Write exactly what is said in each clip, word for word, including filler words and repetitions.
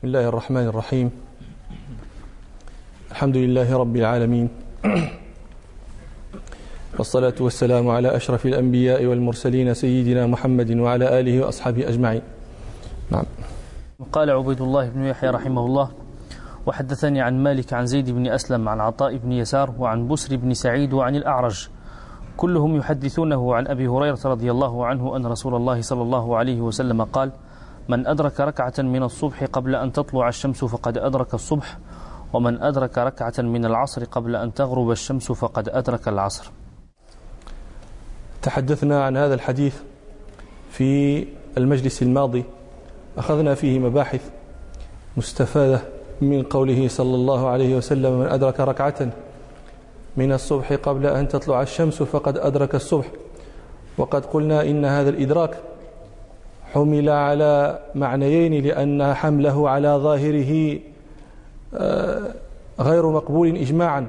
بسم الله الرحمن الرحيم. الحمد لله رب العالمين، والصلاة والسلام على أشرف الأنبياء والمرسلين سيدنا محمد وعلى آله وأصحابه أجمعين. نعم. قال عبيد الله بن يحيى رحمه الله: وحدثني عن مالك عن زيد بن أسلم عن عطاء بن يسار وعن بسر بن سعيد وعن الأعرج كلهم يحدثونه عن أبي هريرة رضي الله عنه أن رسول الله صلى الله عليه وسلم قال: من أدرك ركعة من الصبح قبل أن تطلع الشمس فقد أدرك الصبح، ومن أدرك ركعة من العصر قبل أن تغرب الشمس فقد أدرك العصر. تحدثنا عن هذا الحديث في المجلس الماضي، أخذنا فيه مباحث مستفادة من قوله صلى الله عليه وسلم: من أدرك ركعة من الصبح قبل أن تطلع الشمس فقد أدرك الصبح. وقد قلنا إن هذا الإدراك حمل على معنيين، لأن حمله على ظاهره غير مقبول إجماعا،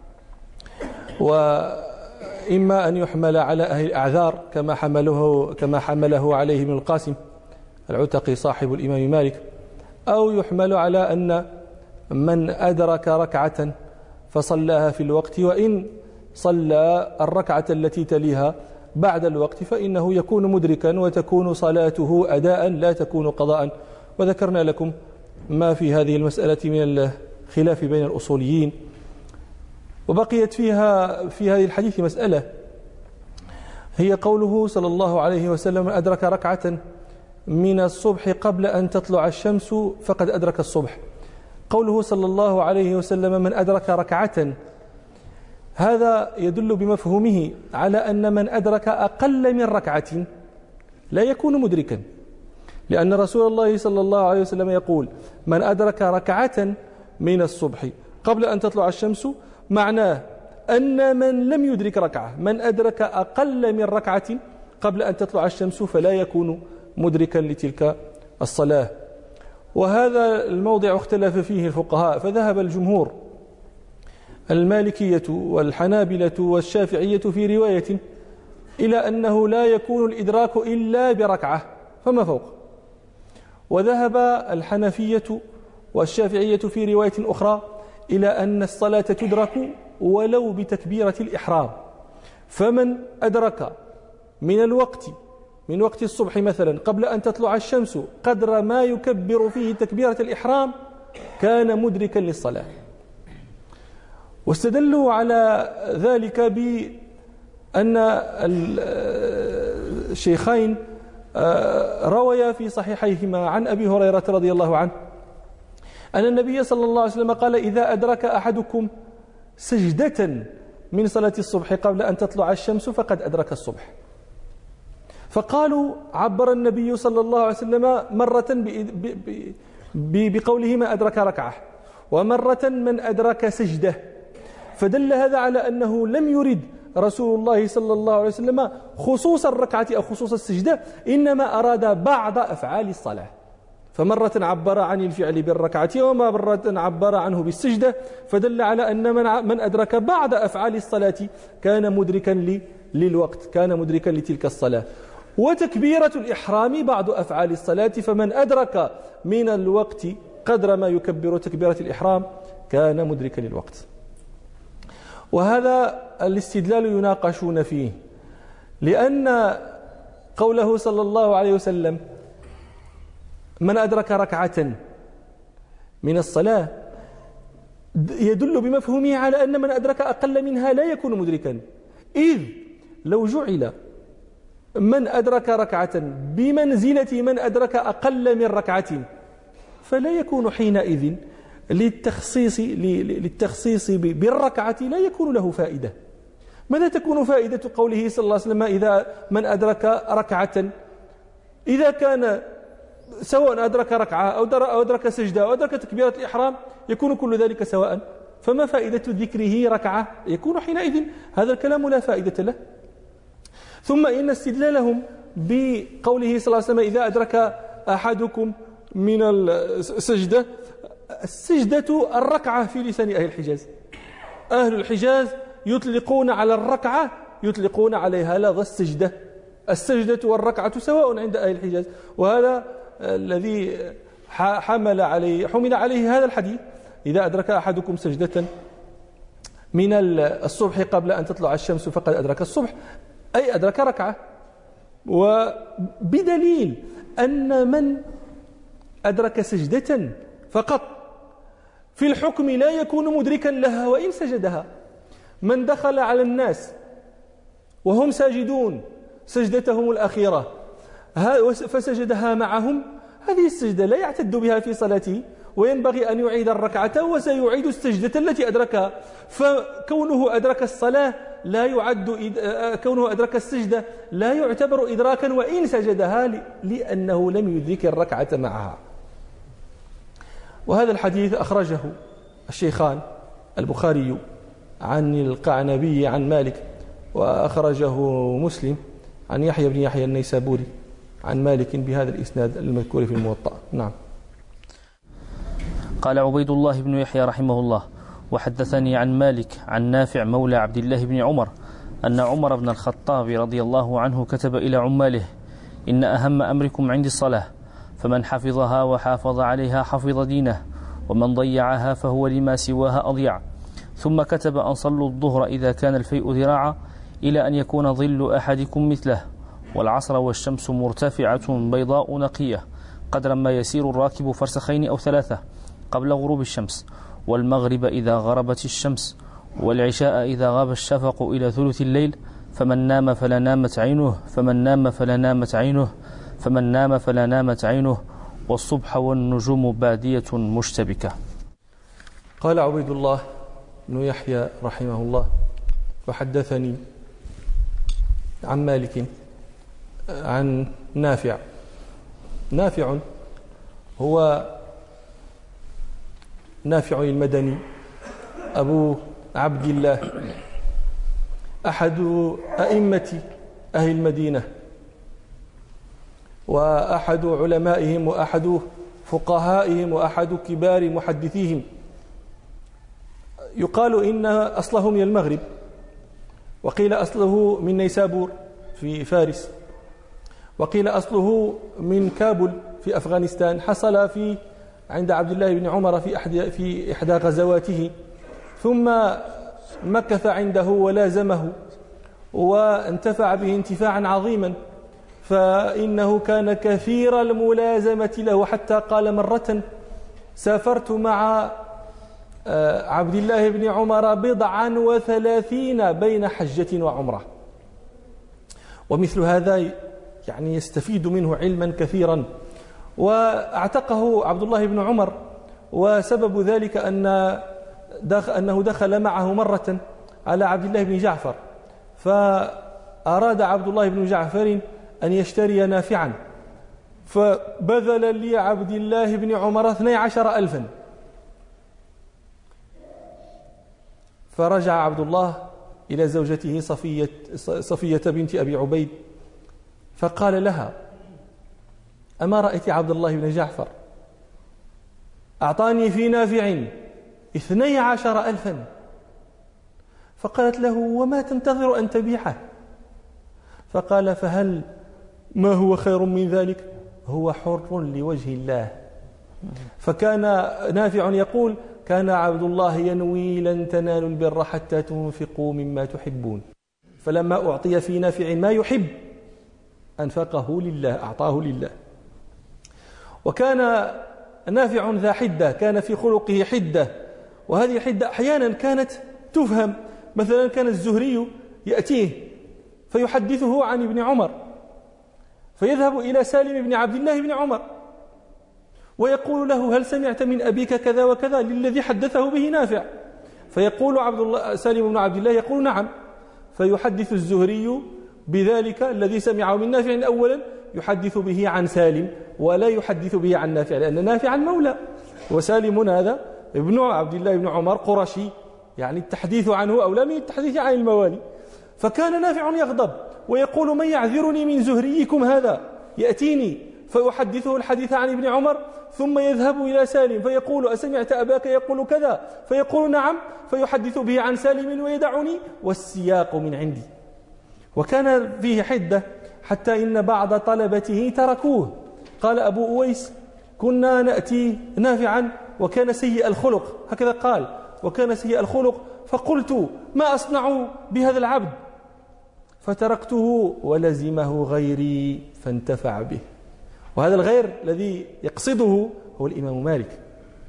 وإما أن يحمل على أهل الأعذار كما حمله كما حمله عليه ابن القاسم العتقي صاحب الإمام مالك، أو يحمل على أن من أدرك ركعة فصلاها في الوقت وإن صلى الركعة التي تليها بعد الوقت فإنه يكون مدركا وتكون صلاته أداء لا تكون قضاء. وذكرنا لكم ما في هذه المسألة من الخلاف بين الأصوليين. وبقيت فيها في هذه الحديث مسألة، هي قوله صلى الله عليه وسلم: من أدرك ركعة من الصبح قبل أن تطلع الشمس فقد أدرك الصبح. قوله صلى الله عليه وسلم: من أدرك ركعة، هذا يدل بمفهومه على أن من أدرك أقل من ركعة لا يكون مدركا، لأن رسول الله صلى الله عليه وسلم يقول: من أدرك ركعة من الصبح قبل أن تطلع الشمس، معناه أن من لم يدرك ركعة، من أدرك أقل من ركعة قبل أن تطلع الشمس فلا يكون مدركا لتلك الصلاة. وهذا الموضع اختلف فيه الفقهاء، فذهب الجمهور المالكية والحنابلة والشافعية في رواية إلى أنه لا يكون الإدراك إلا بركعة فما فوق، وذهب الحنفية والشافعية في رواية أخرى إلى أن الصلاة تدرك ولو بتكبيرة الإحرام. فمن أدرك من الوقت من وقت الصبح مثلا قبل أن تطلع الشمس قدر ما يكبر فيه تكبيرة الإحرام كان مدركا للصلاة. واستدلوا على ذلك بأن الشيخين رويا في صحيحيهما عن أبي هريرة رضي الله عنه أن النبي صلى الله عليه وسلم قال: إذا أدرك أحدكم سجدة من صلاة الصبح قبل أن تطلع الشمس فقد أدرك الصبح. فقالوا: عبر النبي صلى الله عليه وسلم مرة بقوله: ما أدرك ركعة، ومرة من أدرك سجدة، فدل هذا على أنه لم يرد رسول الله صلى الله عليه وسلم خصوص الركعة أو خصوص السجدة، إنما أراد بعض أفعال الصلاة، فمرة عبر عن الفعل بالركعة ومرة عبر عنه بالسجدة، فدل على أن من أدرك بعض أفعال الصلاة كان مدركا للوقت، كان مدركا لتلك الصلاة. وتكبيرة الإحرام بعض أفعال الصلاة، فمن أدرك من الوقت قدر ما يكبر تكبيرة الإحرام كان مدركا للوقت. وهذا الاستدلال يناقشون فيه، لأن قوله صلى الله عليه وسلم: من أدرك ركعة من الصلاة، يدل بمفهومه على أن من أدرك أقل منها لا يكون مدركا، إذ لو جعل من أدرك ركعة بمنزلة من أدرك أقل من ركعة فلا يكون حينئذ للتخصيص للتخصيص بالركعة لا يكون له فائدة. ماذا تكون فائدة قوله صلى الله عليه وسلم: إذا من أدرك ركعة؟ إذا كان سواء أدرك ركعة أو أدرك سجدة أو أدرك تكبيرة الإحرام يكون كل ذلك سواء، فما فائدة ذكره ركعة؟ يكون حينئذ هذا الكلام لا فائدة له. ثم إن استدلالهم بقوله صلى الله عليه وسلم: إذا أدرك أحدكم من السجدة، السجدة الركعة في لسان أهل الحجاز. أهل الحجاز يطلقون على الركعة يطلقون عليها لفظ السجدة. السجدة والركعة سواء عند أهل الحجاز، وهذا الذي حمل عليه حمل عليه هذا الحديث: إذا أدرك أحدكم سجدة من الصبح قبل أن تطلع الشمس فقد أدرك الصبح، أي أدرك ركعة. وبدليل أن من أدرك سجدة فقط في الحكم لا يكون مدركا لها وإن سجدها. من دخل على الناس وهم ساجدون سجدتهم الأخيرة فسجدها معهم، هذه السجدة لا يعتد بها في صلاته، وينبغي أن يعيد الركعة وسيعيد السجدة التي أدركها. فكونه أدرك الصلاة لا يعد كونه أدرك السجدة لا يعتبر إدراكا وإن سجدها، لأنه لم يدرك الركعة معها. وهذا الحديث أخرجه الشيخان البخاري عن القعنبي عن مالك، وأخرجه مسلم عن يحيى بن يحيى النيسابوري عن مالك بهذا الإسناد المذكور في الموطأ. نعم. قال عبيد الله بن يحيى رحمه الله: وحدثني عن مالك عن نافع مولى عبد الله بن عمر أن عمر بن الخطاب رضي الله عنه كتب إلى عماله: إن أهم أمركم عندي الصلاة، فمن حفظها وحافظ عليها حفظ دينه، ومن ضيعها فهو لما سواها أضيع. ثم كتب أن صلوا الظهر إذا كان الفيء ذراعا إلى أن يكون ظل أحدكم مثله، والعصر والشمس مرتفعة بيضاء نقية قدر ما يسير الراكب فرسخين أو ثلاثة قبل غروب الشمس، والمغرب إذا غربت الشمس، والعشاء إذا غاب الشفق إلى ثلث الليل، فمن نام فلا نامت عينه فمن نام فلا نامت عينه فمن نام فلا نامت عينه والصبح والنجوم بادية مشتبكة. قال عبيد الله بن يحيى رحمه الله: وحدثني عن مالك عن نافع. نافع هو نافع المدني أبو عبد الله، أحد أئمة أهل المدينة، وأحد علمائهم، وأحد فقهائهم، وأحد كبار محدثيهم. يقال إن أصله من المغرب، وقيل أصله من نيسابور في فارس، وقيل أصله من كابل في أفغانستان. حصل في عند عبد الله بن عمر في أحد في إحدى غزواته، ثم مكث عنده ولازمه وانتفع به انتفاعا عظيما، فإنه كان كثير الملازمة له، حتى قال: مرة سافرت مع عبد الله بن عمر بضعا وثلاثين بين حجة وعمرة. ومثل هذا يعني يستفيد منه علما كثيرا. واعتقه عبد الله بن عمر، وسبب ذلك أن دخل أنه دخل معه مرة على عبد الله بن جعفر، فأراد عبد الله بن جعفر أن يشتري نافعا، فبذل لعبد الله بن عمر اثني عشر ألفا. فرجع عبد الله إلى زوجته صفية, صفية بنت أبي عبيد، فقال لها: أما رأيت عبد الله بن جعفر أعطاني في نافع اثني عشر ألفا؟ فقالت له: وما تنتظر أن تبيعه؟ فقال: فهل ما هو خير من ذلك؟ هو حر لوجه الله. فكان نافع يقول: كان عبد الله ينوي: لن تنالوا البر حتى تنفقوا مما تحبون. فلما أعطي في نافع ما يحب أنفقه لله، أعطاه لله. وكان نافع ذا حدة، كان في خلقه حدة، وهذه الحدة أحيانا كانت تفهم. مثلا كان الزهري يأتيه فيحدثه عن ابن عمر، فيذهب إلى سالم بن عبد الله بن عمر ويقول له: هل سمعت من أبيك كذا وكذا، للذي حدثه به نافع؟ فيقول عبد الله سالم بن عبد الله يقول: نعم. فيحدث الزهري بذلك الذي سمعه من نافع أولا، يحدث به عن سالم ولا يحدث به عن نافع، لأن نافعا مولى، وسالم هذا ابن عبد الله بن عمر قرشي، يعني التحديث عنه أولى من التحديث عن الموالي. فكان نافع يغضب ويقول: من يعذرني من زهريكم هذا؟ يأتيني فيحدثه الحديث عن ابن عمر، ثم يذهب إلى سالم فيقول: أسمعت أباك يقول كذا؟ فيقول: نعم. فيحدث به عن سالم ويدعني والسياق من عندي. وكان فيه حدة حتى إن بعض طلبته تركوه. قال أبو أويس: كنا نأتي نافعا وكان سيء الخلق، هكذا قال، وكان سيء الخلق، فقلت ما أصنع بهذا العبد؟ فتركته ولزمه غيري فانتفع به. وهذا الغير الذي يقصده هو الإمام مالك.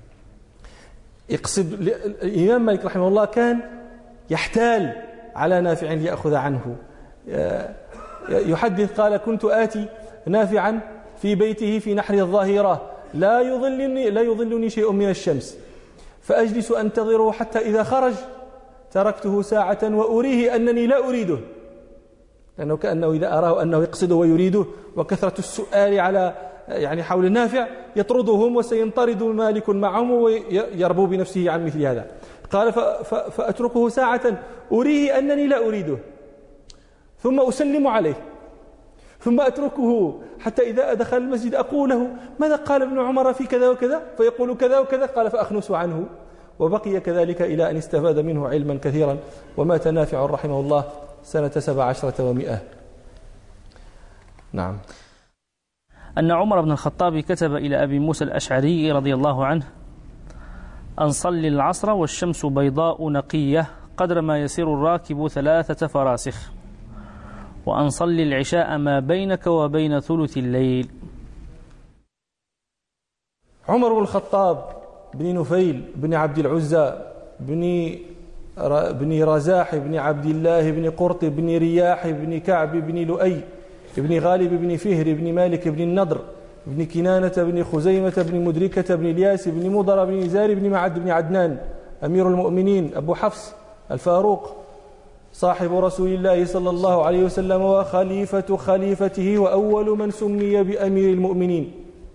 يقصد الإمام مالك رحمه الله كان يحتال على نافع ليأخذ عنه. يحدث قال: كنت آتي نافعا في بيته في نحر الظاهرة لا يظلني, لا يظلني شيء من الشمس، فأجلس أنتظره حتى إذا خرج تركته ساعة وأريه أنني لا أريده، لأنه كأنه إذا أراه أنه يقصده ويريده وكثرة السؤال على يعني حول النافع يطردهم وسينطرد مالك معهم ويربو بنفسه عن مثل هذا. قال: فأتركه ساعة أريه أنني لا أريده، ثم أسلم عليه، ثم أتركه حتى إذا دخل المسجد أقول له: ماذا قال ابن عمر في كذا وكذا؟ فيقول كذا وكذا. قال: فأخنس عنه. وبقي كذلك إلى أن استفاد منه علما كثيرا، ومات نافع رحمه الله سنة سبع عشرة ومئة. نعم. أن عمر بن الخطاب كتب إلى أبي موسى الأشعري رضي الله عنه: أن صلي العصر والشمس بيضاء نقية قدر ما يسير الراكب ثلاثة فراسخ، وأن صلي العشاء ما بينك وبين ثلث الليل. عمر بن الخطاب بن نفيل بن عبد العزى بن بن رزاح بن عبد الله بن قرط بن رياح بن كعب بن لؤي بن غالب بن فهر بن مالك بن النضر بن كنانة بن خزيمة بن مدركة بن الياس بن مضر بن نزار بن معد بن عدنان أمير المؤمنين أبو حفص الفاروق صاحب رسول الله صلى الله عليه وسلم وخليفة خليفته وأول من سمي بأمير المؤمنين.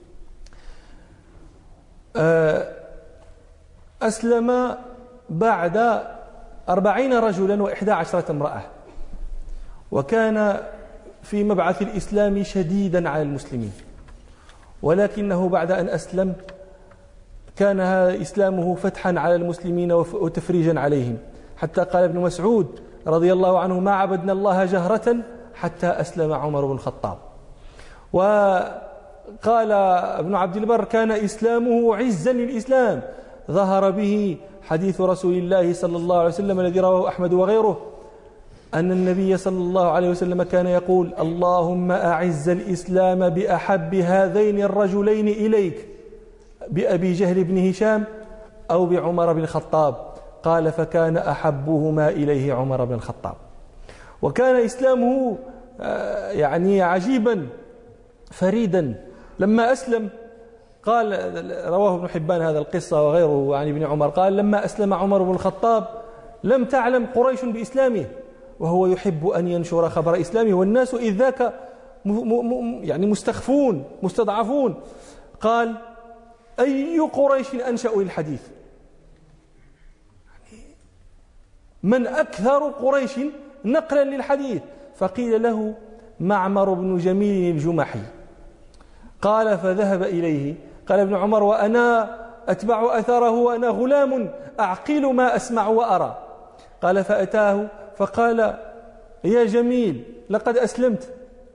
أسلم بعد أربعين رجلا وإحدى عشرة امرأة، وكان في مبعث الإسلام شديدا على المسلمين، ولكنه بعد أن أسلم كان إسلامه فتحا على المسلمين وتفريجا عليهم، حتى قال ابن مسعود رضي الله عنه: ما عبدنا الله جهرة حتى أسلم عمر بن الخطاب. وقال ابن عبد البر: كان إسلامه عزا للإسلام ظهر به حديث رسول الله صلى الله عليه وسلم الذي رواه أحمد وغيره أن النبي صلى الله عليه وسلم كان يقول: اللهم أعز الإسلام بأحب هذين الرجلين إليك، بأبي جهل بن هشام أو بعمر بن الخطاب. قال: فكان أحبهما إليه عمر بن الخطاب. وكان إسلامه يعني عجيبا فريدا. لما أسلم قال، رواه ابن حبان هذا القصة وغيره عن ابن عمر، قال: لما أسلم عمر بن الخطاب لم تعلم قريش بإسلامه، وهو يحب أن ينشر خبر إسلامه، والناس إذ ذاك يعني مستخفون مستضعفون. قال: أي قريش أنشأوا الحديث؟ من أكثر قريش نقلا للحديث؟ فقيل له: معمر بن جميل الجمحي. قال: فذهب إليه. قال ابن عمر: وأنا أتبع أثره وأنا غلام أعقل ما أسمع وأرى. قال: فأتاه فقال: يا جميل لقد أسلمت.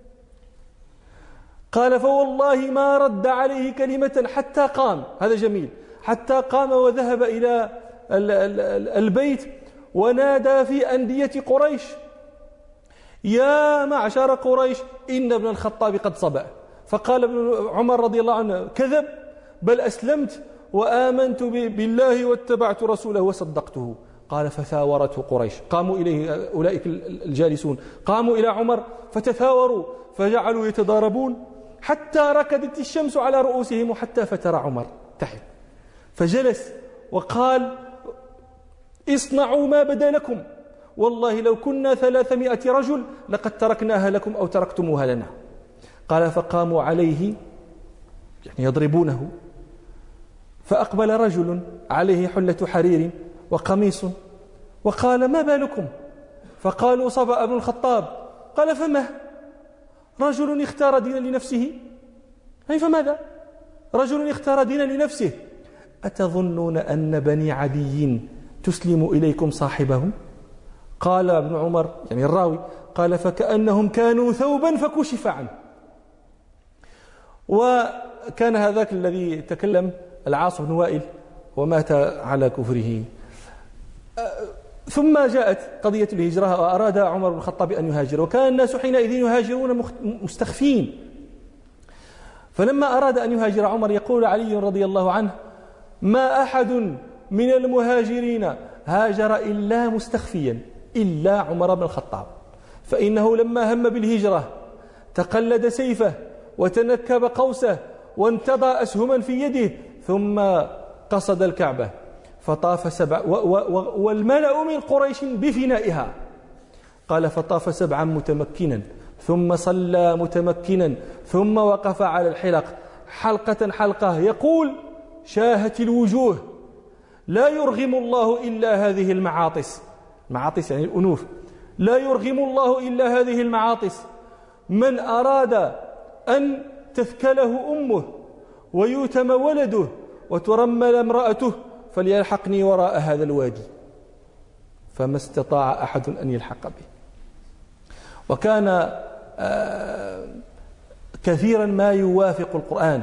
قال: فوالله ما رد عليه كلمة حتى قام، هذا جميل، حتى قام وذهب إلى البيت ونادى في أندية قريش: يا معشر قريش إن ابن الخطاب قد صبأ. فقال ابن عمر رضي الله عنه: كذب، بل أسلمت وآمنت بالله واتبعت رسوله وصدقته. قال: فثاورته قريش، قاموا إليه أولئك الجالسون، قاموا إلى عمر فتثاوروا فجعلوا يتضاربون حتى ركدت الشمس على رؤوسهم، وحتى فتر عمر تحت، فجلس وقال: اصنعوا ما بدا لكم، والله لو كنا ثلاثمائة رجل لقد تركناها لكم أو تركتموها لنا. قال: فقاموا عليه يعني يضربونه، فأقبل رجل عليه حلة حرير وقميص وقال: ما بالكم؟ فقالوا: صبأ ابن الخطاب. قال: فما؟ رجل اختار دينا لنفسه. يعني فماذا؟ رجل اختار دينا لنفسه. أتظنون أن بني عدي تسلم إليكم صاحبهم؟ قال ابن عمر يعني الراوي قال: فكأنهم كانوا ثوبا فكشف عنه. كان هذاك الذي تكلم العاص بن وائل ومات على كفره. ثم جاءت قضية الهجرة وأراد عمر بن الخطاب أن يهاجر، وكان الناس حينئذ يهاجرون مستخفين. فلما أراد أن يهاجر عمر يقول علي رضي الله عنه: ما أحد من المهاجرين هاجر إلا مستخفيا إلا عمر بن الخطاب، فإنه لما هم بالهجرة تقلد سيفه وتنكب قوسه وانتضى أسهما في يده ثم قصد الكعبة فطاف سبع والملأ من قريش بفنائها. قال: فطاف سبعا متمكنا ثم صلى متمكنا ثم وقف على الحلق حلقة حلقة يقول: شاهت الوجوه لا يرغم الله إلا هذه المعاطس. معاطس يعني الأنوف. لا يرغم الله إلا هذه المعاطس. من أراد أن تثكله أمه ويتم ولده وترمل امرأته فليلحقني وراء هذا الوادي. فما استطاع أحد أن يلحق به. وكان كثيرا ما يوافق القرآن،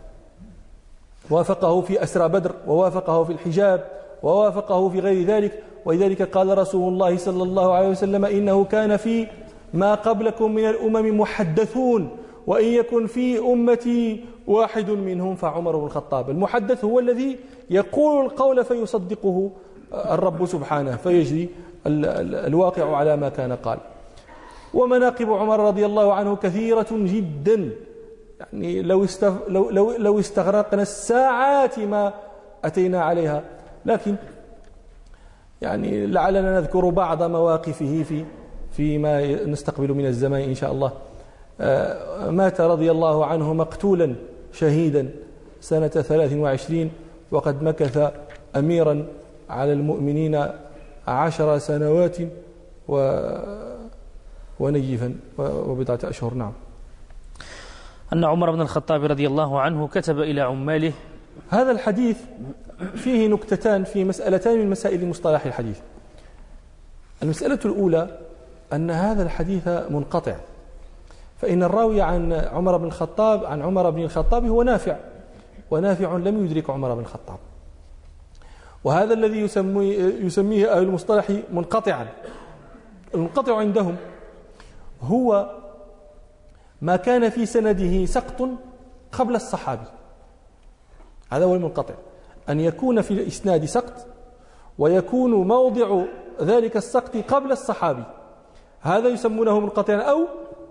وافقه في أسرى بدر، ووافقه في الحجاب، ووافقه في غير ذلك. ولذلك قال رسول الله صلى الله عليه وسلم: إنه كان في ما قبلكم من الأمم محدثون، وإن يكن في أمتي واحد منهم فعمر بن الخطاب. المحدث هو الذي يقول القول فيصدقه الرب سبحانه فيجري الواقع على ما كان قال. ومناقب عمر رضي الله عنه كثيرة جدا، يعني لو لو لو لو استغرقنا الساعات ما أتينا عليها، لكن يعني لعلنا نذكر بعض مواقفه في فيما نستقبل من الزمان إن شاء الله. مات رضي الله عنه مقتولا شهيدا سنة ثلاث وعشرين، وقد مكث أميرا على المؤمنين عشر سنوات و ونيفا وبضعة أشهر. نعم. أن عمر بن الخطاب رضي الله عنه كتب إلى عماله. هذا الحديث فيه نكتتان في مسألتان من مسائل مصطلح الحديث. المسألة الأولى أن هذا الحديث منقطع، فإن الراوي عن عمر بن الخطاب عن عمر بن الخطاب هو نافع، ونافع لم يدرك عمر بن الخطاب، وهذا الذي يسميه, يسميه أهل المصطلح منقطعا. المنقطع عندهم هو ما كان في سنده سقط قبل الصحابي، هذا هو المنقطع، أن يكون في الإسناد سقط ويكون موضع ذلك السقط قبل الصحابي، هذا يسمونه منقطعا. أو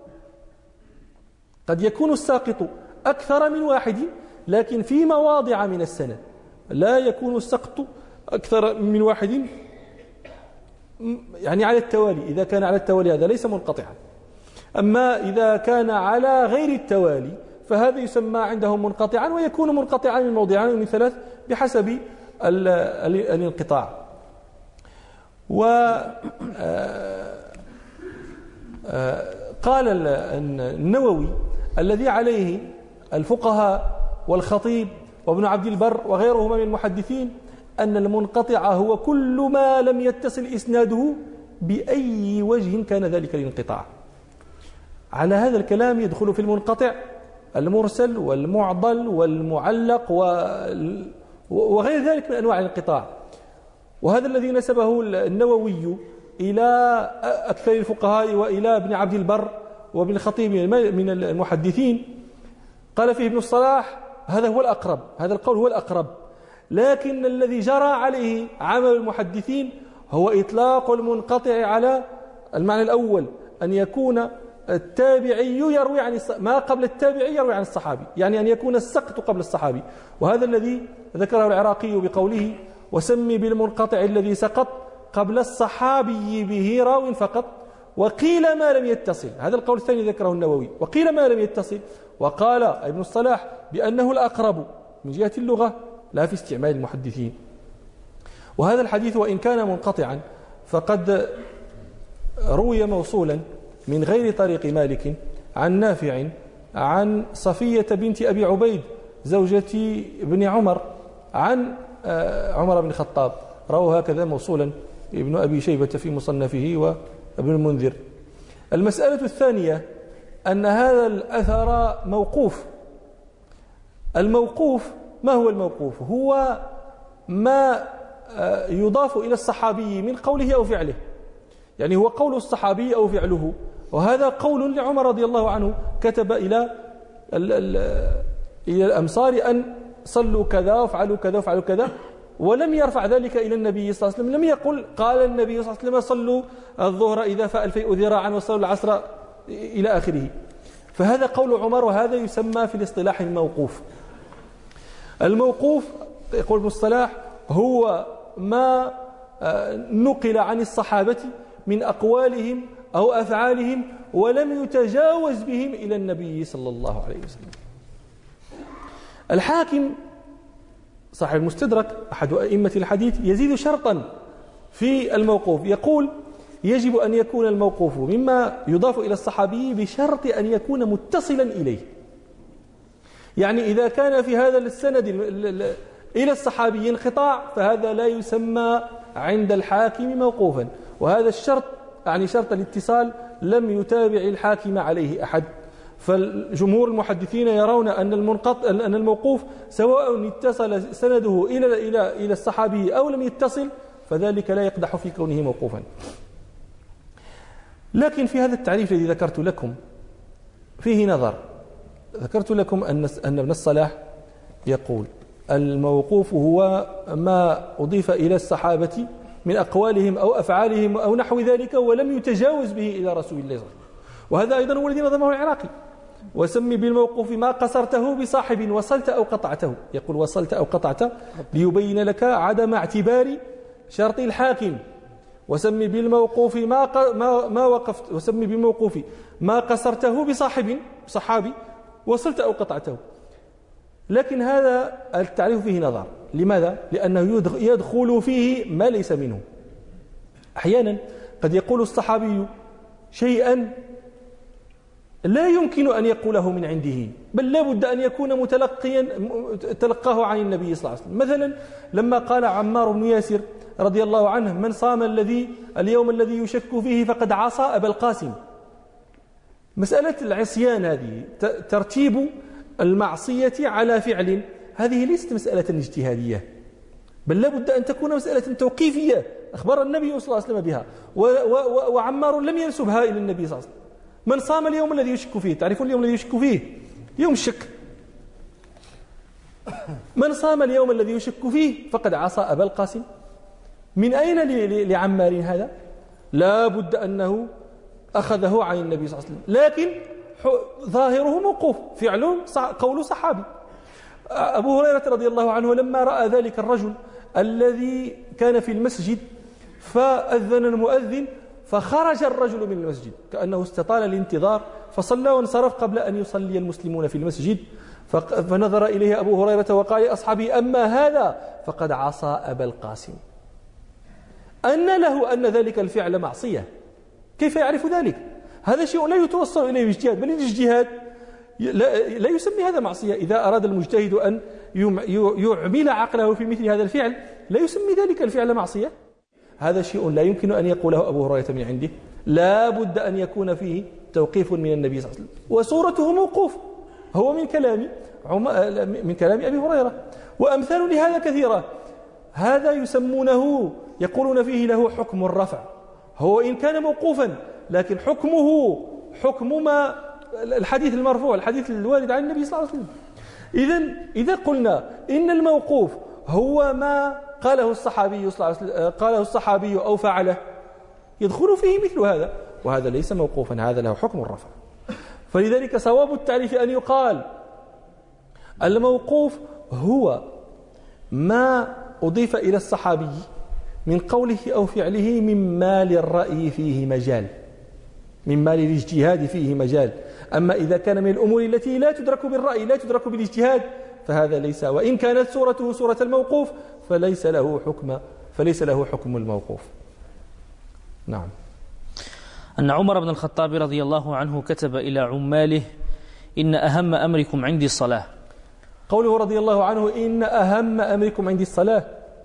قد يكون الساقط أكثر من واحد لكن في مواضع من السند، لا يكون السقط أكثر من واحد يعني على التوالي. إذا كان على التوالي هذا ليس منقطعا. أما إذا كان على غير التوالي فهذا يسمى عندهم منقطعا، ويكون منقطعا من موضعين ومن ثلاث بحسب الانقطاع. وقال النووي الذي عليه الفقهاء والخطيب وابن عبد البر وغيرهما من المحدثين أن المنقطع هو كل ما لم يتصل إسناده بأي وجه كان ذلك الانقطاع. على هذا الكلام يدخل في المنقطع المرسل والمعضل والمعلق وغير ذلك من أنواع الانقطاع. وهذا الذي نسبه النووي إلى أكثر الفقهاء وإلى ابن عبد البر وابن الخطيب من المحدثين، قال فيه ابن الصلاح هذا هو الأقرب، هذا القول هو الأقرب، لكن الذي جرى عليه عمل المحدثين هو إطلاق المنقطع على المعنى الأول، أن يكون التابعي يروي عن ما قبل التابعي يروي عن الصحابي، يعني أن يكون السقط قبل الصحابي. وهذا الذي ذكره العراقي بقوله: وسمي بالمنقطع الذي سقط قبل الصحابي به راو فقط، وقيل ما لم يتصل. هذا القول الثاني ذكره النووي، وقيل ما لم يتصل. وقال ابن الصلاح بأنه الأقرب من جهة اللغة لا في استعمال المحدثين. وهذا الحديث وإن كان منقطعا فقد روي موصولا من غير طريق مالك عن نافع عن صفية بنت أبي عبيد زوجة ابن عمر عن عمر بن الخطاب، روى هكذا موصولا ابن أبي شيبة في مصنفه وابن المنذر. المسألة الثانية أن هذا الأثر موقوف، الموقوف ما هو الموقوف؟ هو ما يضاف إلى الصحابي من قوله أو فعله، يعني هو قول الصحابي أو فعله. وهذا قول لعمر رضي الله عنه، كتب إلى إلى الأمصار أن صلوا كذا وفعلوا كذا وفعلوا كذا، ولم يرفع ذلك إلى النبي صلى الله عليه وسلم. لم يقل قال النبي صلى الله عليه وسلم صلوا الظهر إذا فاء الفيء ذراعا وصلوا العصر إلى آخره. فهذا قول عمر، وهذا يسمى في الاصطلاح الموقوف. الموقوف يقول ابن الصلاح هو ما نقل عن الصحابة من أقوالهم أو أفعالهم ولم يتجاوز بهم إلى النبي صلى الله عليه وسلم. الحاكم صاحب المستدرك أحد أئمة الحديث يزيد شرطا في الموقوف، يقول يجب أن يكون الموقوف مما يضاف إلى الصحابي بشرط أن يكون متصلا إليه. يعني إذا كان في هذا السند إلى الصحابي انقطاع فهذا لا يسمى عند الحاكم موقوفا، وهذا الشرط يعني شرط الاتصال لم يتابع الحاكم عليه أحد. فالجمهور المحدثين يرون أن المنقطع أن الموقوف سواء اتصل سنده إلى إلى إلى الصحابي أو لم يتصل فذلك لا يقدح في كونه موقوفا. لكن في هذا التعريف الذي ذكرت لكم فيه نظر. ذكرت لكم أن أن ابن الصلاح يقول الموقوف هو ما أضيف إلى الصحابة من أقوالهم أو أفعالهم أو نحو ذلك ولم يتجاوز به إلى رسول الله صلى الله عليه وسلم. وهذا أيضا هو الذي نظمه العراقي، وسمي بالموقوف ما قصرته بصاحب وصلت أو قطعته. يقول وصلت أو قطعت ليبين لك عدم اعتبار شرط الحاكم. وسمي بالموقوف ما ما ما وقفت وسمي بالموقوف ما قصرته بصاحب صحابي وصلت أو قطعته. لكن هذا التعريف فيه نظر. لماذا؟ لأنه يدخل فيه ما ليس منه. أحيانا قد يقول الصحابي شيئا لا يمكن أن يقوله من عنده، بل لا بد أن يكون متلقيا تلقاه عن النبي صلى الله عليه وسلم. مثلا لما قال عمار بن ياسر رضي الله عنه من صام الذي اليوم الذي يشك فيه فقد عصى أبا القاسم. مسألة العصيان هذه ترتيب المعصية على فعل، هذه ليست مسألة اجتهادية، بل لا بد أن تكون مسألة توقيفية أخبر النبي صلى الله عليه وسلم بها، وعمار لم ينسبها إلى النبي صلى الله عليه وسلم. من صام اليوم الذي يشك فيه، تعرفون اليوم الذي يشك فيه؟ يوم الشك. من صام اليوم الذي يشك فيه فقد عصى أبا القاسم. من أين لعمار هذا؟ لا بد أنه أخذه عن النبي صلى الله عليه وسلم، لكن ظاهره موقوف، فعل قول صحابي. أبو هريرة رضي الله عنه لما رأى ذلك الرجل الذي كان في المسجد فأذن المؤذن فخرج الرجل من المسجد كأنه استطال الانتظار فصلى وانصرف قبل أن يصلي المسلمون في المسجد، فنظر إليه أبو هريرة وقال يا أصحابي أما هذا فقد عصى أبا القاسم. أن له أن ذلك الفعل معصية، كيف يعرف ذلك؟ هذا شيء لا يتوصل إليه باجتهاد، بل الاجتهاد لا يسمي هذا معصية. إذا أراد المجتهد أن يعمل عقله في مثل هذا الفعل لا يسمي ذلك الفعل معصية. هذا شيء لا يمكن أن يقوله أبو هريرة من عنده، لا بد أن يكون فيه توقيف من النبي صلى الله عليه وسلم، وصورته موقوف، هو من كلام من كلام أبي هريرة. وأمثال لهذا كثيرة. هذا يسمونه يقولون فيه له حكم الرفع، هو إن كان موقوفا لكن حكمه حكم ما الحديث المرفوع، الحديث الوارد عن النبي صلى الله عليه وسلم. إذن إذا قلنا إن الموقوف هو ما قاله الصحابي صلى الله عليه وسلم قاله الصحابي أو فعله يدخل فيه مثل هذا، وهذا ليس موقوفا، هذا له حكم الرفع. فلذلك صواب التعريف أن يقال الموقوف هو ما أضيف إلى الصحابي من قوله أو فعله مما للرأي فيه مجال، مما للاجتهاد فيه مجال. أما إذا كان من الأمور التي لا تدرك بالرأي لا تدرك بالاجتهاد فهذا ليس، وإن كانت صورته صورة الموقوف فليس له حكم فليس له حكم الموقوف. نعم. أن عمر بن الخطاب رضي الله عنه كتب إلى عماله إن أهم أمركم عندي الصلاة. قوله رضي الله عنه إن أهم أمركم عندي الصلاة،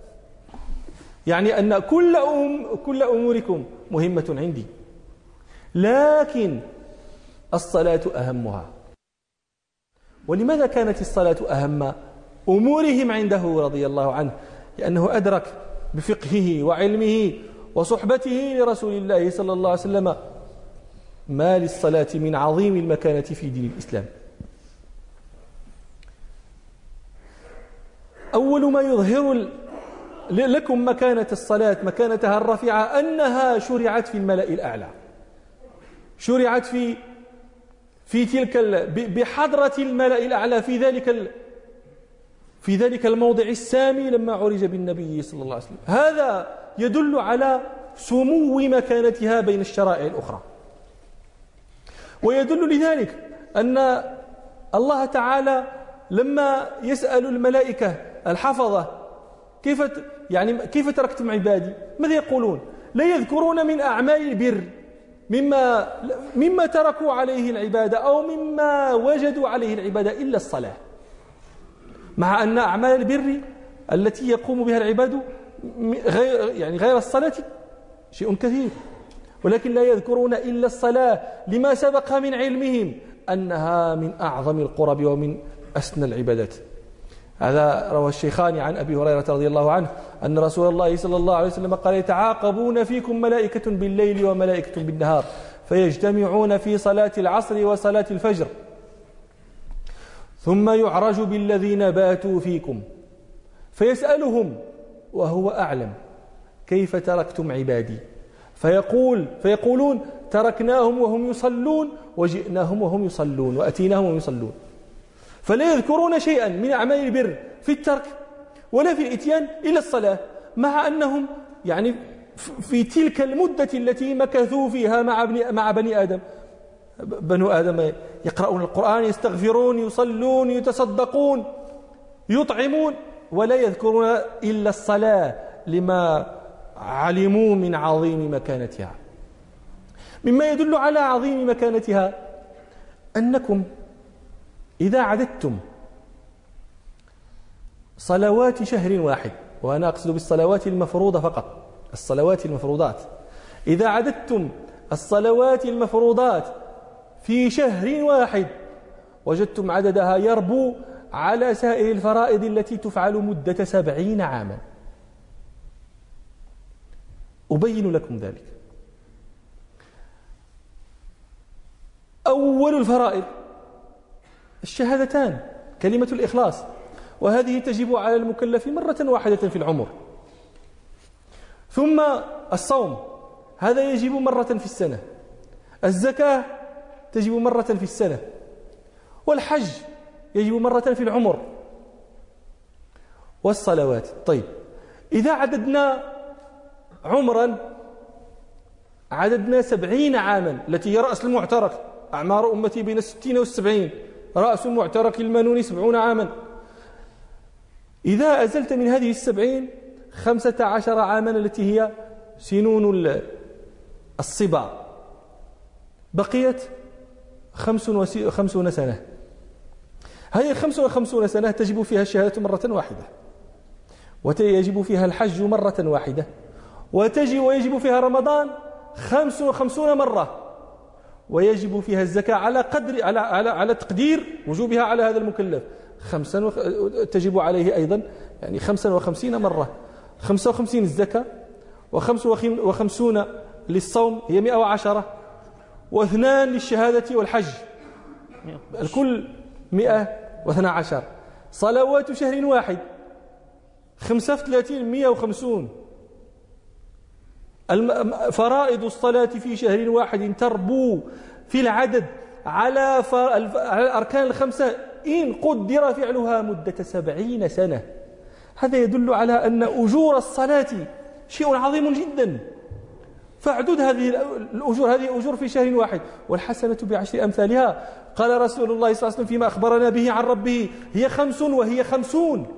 يعني أن كل أم كل أموركم مهمة عندي، لكن الصلاة أهمها. ولماذا كانت الصلاة أهم أمورهم عنده رضي الله عنه؟ لأنه أدرك بفقهه وعلمه وصحبته لرسول الله صلى الله عليه وسلم ما للصلاة من عظيم المكانة في دين الإسلام. أول ما يظهر لكم مكانة الصلاة مكانتها الرفيعة أنها شرعت في الملأ الأعلى، شرعت في في تلك بحضرة الملأ الأعلى في ذلك في ذلك الموضع السامي لما عرج بالنبي صلى الله عليه وسلم. هذا يدل على سمو مكانتها بين الشرائع الأخرى، ويدل لذلك أن الله تعالى لما يسأل الملائكة الحفظة كيف يعني كيف تركتم عبادي، ماذا يقولون؟ لا يذكرون من أعمال البر مما مما تركوا عليه العبادة أو مما وجدوا عليه العبادة إلا الصلاة، مع أن أعمال البر التي يقوم بها العباد غير يعني غير الصلاة شيء كثير، ولكن لا يذكرون إلا الصلاة لما سبق من علمهم أنها من أعظم القرب ومن أسنى العبادات. هذا روى الشيخان عن أبي هريرة رضي الله عنه أن رسول الله صلى الله عليه وسلم قال: يتعاقبون فيكم ملائكة بالليل وملائكة بالنهار فيجتمعون في صلاة العصر وصلاة الفجر، ثم يعرج بالذين باتوا فيكم فيسألهم وهو أعلم كيف تركتم عبادي، فيقول فيقولون تركناهم وهم يصلون وجئناهم وهم يصلون وأتيناهم وهم يصلون، فلا يذكرون شيئا من أعمال البر في الترك ولا في الإتيان إلا الصلاة، مع أنهم يعني في تلك المدة التي مكثوا فيها مع بني, مع بني آدم بنو آدم يقرؤون القرآن، يستغفرون، يصلون، يتصدقون، يطعمون، ولا يذكرون إلا الصلاة لما علموا من عظيم مكانتها. مما يدل على عظيم مكانتها أنكم إذا عددتم صلوات شهر واحد، وأنا أقصد بالصلوات المفروضة فقط، الصلوات المفروضات، إذا عددتم الصلوات المفروضات في شهر واحد وجدتم عددها يربو على سائر الفرائض التي تفعل مدة سبعين عاما. أبين لكم ذلك. أول الفرائض الشهادتان، كلمة الإخلاص، وهذه تجب على المكلف مرة واحدة في العمر. ثم الصوم، هذا يجب مرة في السنة. الزكاة تجب مرة في السنة. والحج يجب مرة في العمر. والصلوات. طيب، إذا عددنا عمرا عددنا سبعين عاما، التي هي رأس المعترك، أعمار أمتي بين الستين والسبعين، رأس معترك المنون سبعون عاما. إذا أزلت من هذه السبعين خمسة عشر عاما التي هي سنون الصبا، بقيت خمس وخمسون سنة. هذه خمس وخمسون سنة تجب فيها الشهادة مرة واحدة، ويجب فيها الحج مرة واحدة، وتجب ويجب فيها رمضان خمس وخمسون مرة، ويجب فيها الزكاة على قدر على على على تقدير وجوبها على هذا المكلف، خمسا وخ... تجب عليه أيضا يعني خمسا وخمسين مرة، خمسة وخمسين الزكاة، وخمس وخمسون للصوم هي مئة وعشرة، واثنان للشهادة والحج، الكل مئة واثنى عشر. صلوات شهر واحد خمسة وثلاثين مئة وخمسون. فرائض الصلاة في شهر واحد تربو في العدد على الأركان الخمسة إن قدر فعلها مدة سبعين سنة. هذا يدل على أن أجور الصلاة شيء عظيم جدا، فاعدد هذه الأجور، هذه أجور في شهر واحد، والحسنة بعشر أمثالها. قال رسول الله صلى الله عليه وسلم فيما أخبرنا به عن ربه: هي خمس وهي خمسون.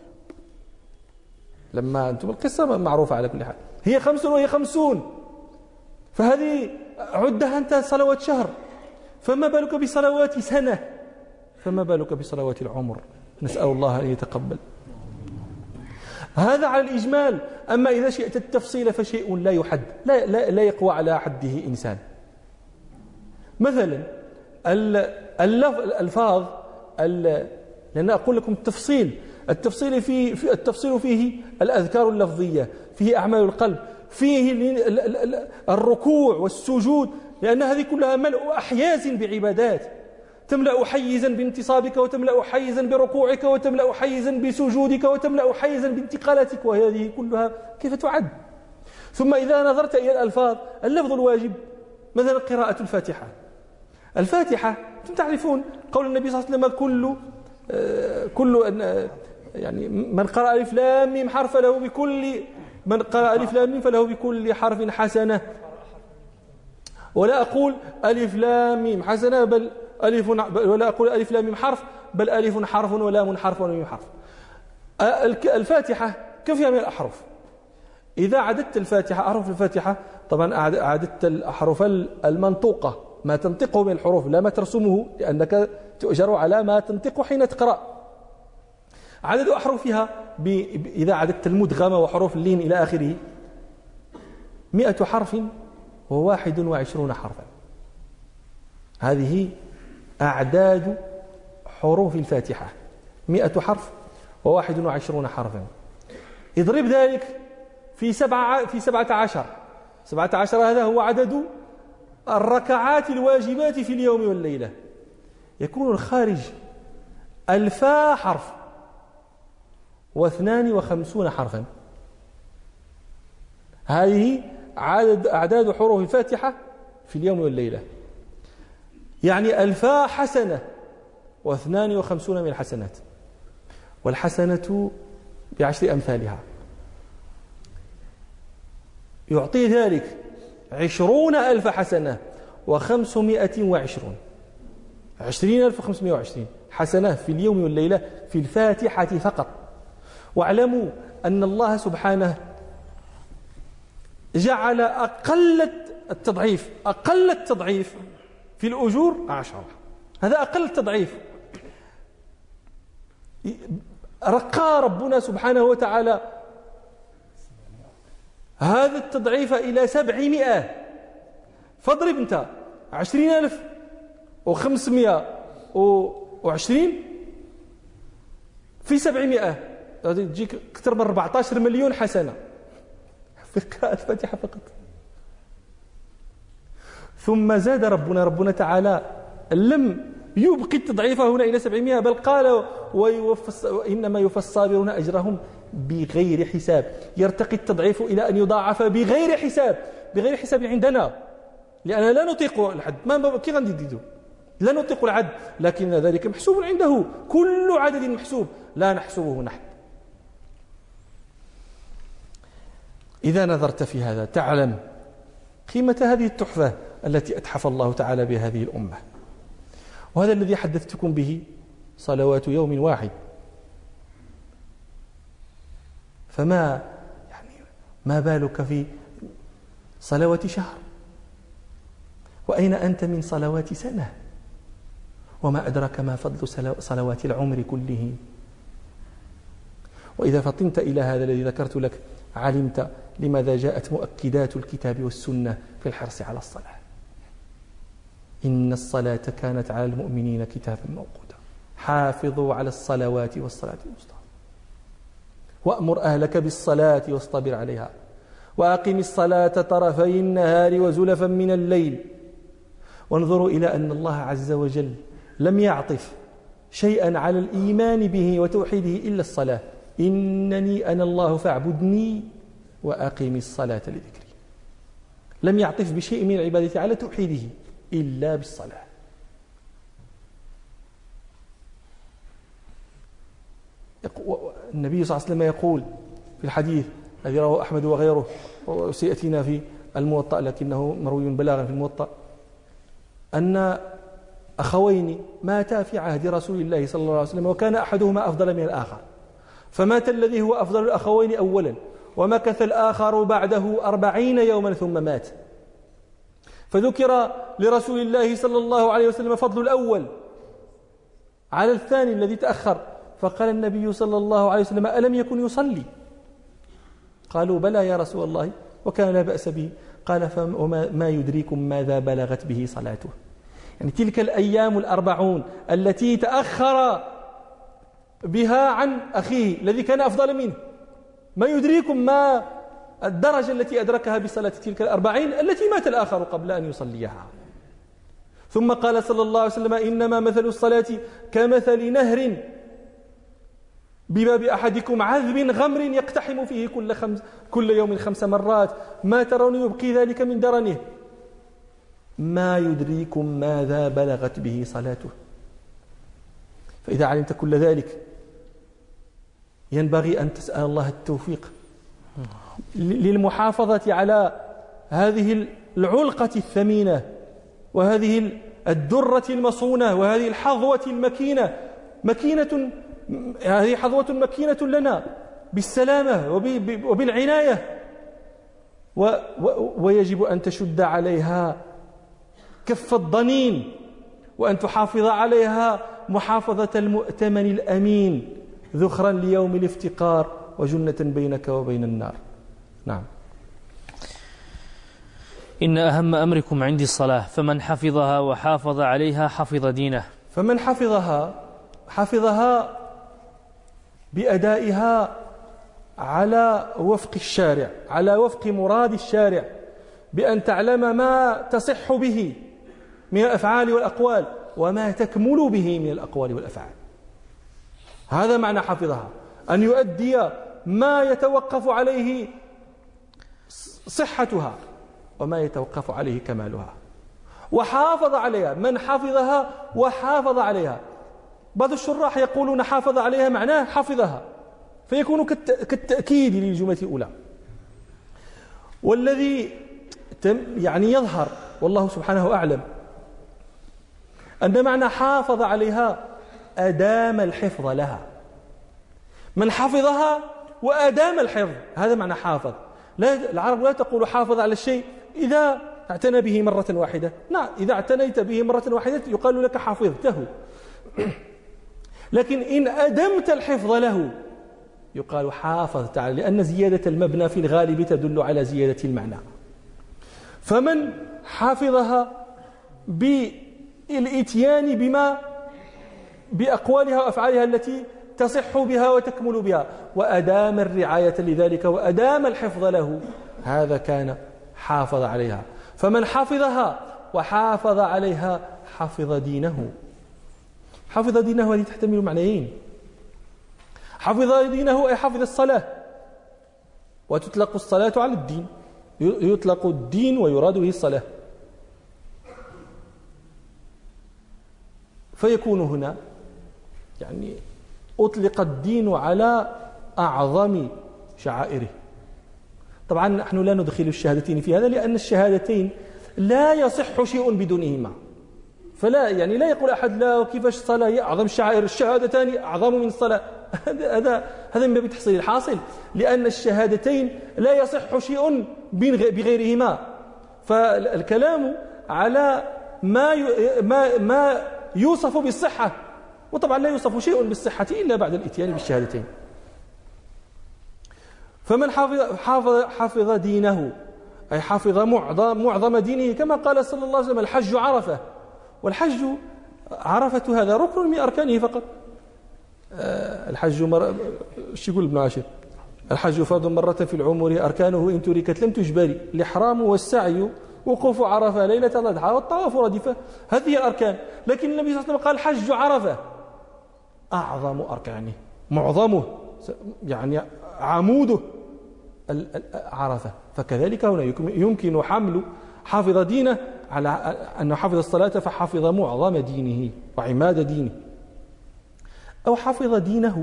لما أنتم القصة معروفة على كل حال، هي خمس وهي خمسون، فهذه عدها أنت صلوات شهر، فما بالك بصلوات سنة، فما بالك بصلوات العمر. نسأل الله أن يتقبل. هذا على الإجمال. أما إذا شئت التفصيل فشيء لا يحد، لا, لا, لا يقوى على حده إنسان. مثلا الألفاظ لأن أقول لكم التفصيل التفصيل فيه في التفصيل فيه الأذكار اللفظية، فيه أعمال القلب، فيه الركوع والسجود، لأن هذه كلها ملء أحياز بعبادات، تملأ حيزا بانتصابك، وتملأ حيزا بركوعك، وتملأ حيزا بسجودك، وتملأ حيزا بانتقالاتك، وهذه كلها كيف تعد؟ ثم إذا نظرت إلى الألفاظ، اللفظ الواجب مثلا قراءة الفاتحة. الفاتحة أنتم تعرفون قول النبي صلى الله عليه وسلم: كل آه كل آه يعني من قرأ ألف لام ميم حرف له بكل من قرأ ألف لام ميم فله بكل حرف حسنة. ولا أقول ألف لام ميم حسنة بل ألف، ولا أقول ألف لام ميم حرف بل ألف حرف ولام حرف وميم حرف. الفاتحة كم فيها من الأحرف؟ إذا عددت الفاتحة أحرف الفاتحة، طبعا عددت الأحرف المنطوقة ما تنطقه من الحروف لا ما ترسمه، لأنك تؤجر على ما تنطق حين تقرأ. عدد أحرفها إذا عددت المدغمة وحروف اللين إلى آخره مئة حرف وواحد وعشرون حرفا. هذه أعداد حروف الفاتحة، مئة حرف وواحد وعشرون حرفا. اضرب ذلك في سبعة في سبعة عشر سبعة عشر هذا هو عدد الركعات الواجبات في اليوم والليلة، يكون الخارج ألفا حرف واثنان وخمسون حرفا. هذه عدد أعداد حروف الفاتحة في اليوم والليلة، يعني ألفا حسنة واثنان وخمسون من الحسنات، والحسنة بعشر أمثالها. يعطي ذلك عشرون ألف حسنة وخمسمائة وعشرون، عشرين ألف وخمسمائة وعشرين حسنة في اليوم والليلة في الفاتحة فقط. واعلموا أن الله سبحانه جعل أقل التضعيف أقل التضعيف في الأجور عشرة. هذا أقل التضعيف. رقى ربنا سبحانه وتعالى هذا التضعيف إلى سبعمائة. فاضرب أنت عشرين ألف وخمسمائة وعشرين في سبعمائة تجيك أكثر من أربعة عشر مليون حسنة في قراءة الفاتحة فقط. ثم زاد ربنا ربنا تعالى لم يبقي التضعيف هنا إلى سبعمائة، بل قال وإنما يوفى الصابرون أجرهم بغير حساب. يرتقي التضعيف إلى أن يضاعف بغير حساب. بغير حساب عندنا، لأننا لا نطيق العد. ما كيف نديدو؟ لا نطيق العد، لكن ذلك محسوب عنده. كل عدد محسوب، لا نحسبه نحن. إذا نظرت في هذا تعلم قيمة هذه التحفة التي أتحف الله تعالى بهذه الأمة. وهذا الذي حدثتكم به صلوات يوم واحد، فما يعني ما بالك في صلوات شهر؟ وأين أنت من صلوات سنة؟ وما أدرك ما فضل صلوات العمر كله. وإذا فطنت إلى هذا الذي ذكرت لك علمت لماذا جاءت مؤكدات الكتاب والسنة في الحرص على الصلاة. إن الصلاة كانت على المؤمنين كتابا موقوتا حافظوا على الصلوات والصلاة الوسطى وأمر أهلك بالصلاة واصطبر عليها وأقم الصلاة طرفي النهار وزلفا من الليل. وانظروا إلى أن الله عز وجل لم يعطف شيئا على الإيمان به وتوحيده إلا الصلاة. إنني أنا الله فاعبدني وأقم الصلاة لذكري. لم يعطف بشيء من العبادة على توحيده إلا بالصلاة. النبي صلى الله عليه وسلم يقول في الحديث الذي رواه أحمد وغيره وسيأتينا في الموطأ لكنه مروي بلاغا في الموطأ أن أخوين ماتا في عهد رسول الله صلى الله عليه وسلم وكان أحدهما أفضل من الآخر، فمات الذي هو أفضل الأخوين أولا ومكث الآخر بعده أربعين يوما ثم مات. فذكر لرسول الله صلى الله عليه وسلم فضل الأول على الثاني الذي تأخر، فقال النبي صلى الله عليه وسلم ألم يكن يصلي؟ قالوا بلى يا رسول الله وكان لا بأس به. قال فما ما يدريكم ماذا بلغت به صلاته؟ يعني تلك الأيام الأربعون التي تأخر بها عن أخيه الذي كان أفضل منه، ما يدريكم ما الدرجة التي أدركها بصلاة تلك الأربعين التي مات الآخر قبل أن يصليها. ثم قال صلى الله عليه وسلم: إنما مثل الصلاة كمثل نهر بباب أحدكم عذب غمر يقتحم فيه كل, خمس كل يوم خمس مرات ما ترون يبقي ذلك من درنه ما يدريكم ماذا بلغت به صلاته. فإذا علمت كل ذلك ينبغي أن تسأل الله التوفيق للمحافظة على هذه العلقة الثمينة وهذه الدرة المصونة وهذه الحظوة المكينة مكينة هذه حظوة مكينة لنا بالسلامة وبالعناية، ويجب أن تشد عليها كف الضنين وأن تحافظ عليها محافظة المؤتمن الأمين ذخرا ليوم الافتقار وجنة بينك وبين النار. نعم. إن أهم أمركم عندي الصلاة فمن حفظها وحافظ عليها حفظ دينه. فمن حفظها حفظها بأدائها على وفق الشارع، على وفق مراد الشارع، بأن تعلم ما تصح به من الأفعال والأقوال وما تكمل به من الأقوال والأفعال. هذا معنى حفظها، أن يؤدي ما يتوقف عليه صحتها وما يتوقف عليه كمالها، وحافظ عليها. من حفظها وحافظ عليها، بعض الشراح يقولون حافظ عليها معناه حفظها، فيكون كالتأكيد للجملة الأولى. والذي يعني يظهر والله سبحانه أعلم أن معنى حافظ عليها أدام الحفظ لها. من حفظها وأدام الحفظ، هذا معنى حافظ. لا، العرب لا تقول حافظ على الشيء إذا اعتنى به مرة واحدة. نعم، إذا اعتنيت به مرة واحدة يقال لك حفظته، لكن إن أدمت الحفظ له يقال حافظت عليه، لأن زيادة المبنى في الغالب تدل على زيادة المعنى. فمن حفظها بالإتيان بما بأقوالها وأفعالها التي تصح بها وتكمل بها، وأدام الرعاية لذلك وأدام الحفظ له، هذا كان حافظ عليها. فمن حفظها وحافظ عليها حفظ دينه. حفظ دينه هذه تحتمل معنيين. حفظ دينه أي حفظ الصلاة، وتطلق الصلاة على الدين، يطلق الدين ويراد به الصلاة. فيكون هنا يعني أطلق الدين على أعظم شعائره. طبعا نحن لا ندخل الشهادتين في هذا، لأن الشهادتين لا يصح شيء بدونهما. فلا يعني لا يقول أحد لا كيفاش الصلاة أعظم الشعائر، الشهادتان أعظم من الصلاة. هذا هذا من باب تحصيل الحاصل، لأن الشهادتين لا يصح شيء بغيرهما. فالكلام على ما ما ما يوصف بالصحة، وطبعا لا يوصف شيء بالصحة إلا بعد الإتيان بالشهادتين. فمن حافظ حافظ حافظ دينه أي حافظ معظم معظم دينه، كما قال صلى الله عليه وسلم: الحج عرفة. والحج عرفة هذا ركن من أركانه فقط. الحج مر... ايش يقول ابن عاشر؟ الحج فرض مرة في العمر، أركانه إن تركت لم تجبري، الإحرام والسعي، وقوف عرفة ليلة الأضحى، والطواف ردفة. هذه الأركان. لكن النبي صلى الله عليه وسلم قال: حج عرفة أعظم أركانه، معظمه يعني عموده عرفة. فكذلك هنا يمكن حمل حافظ دينه على أنه حفظ الصلاة فحفظ معظم دينه وعماد دينه، أو حفظ دينه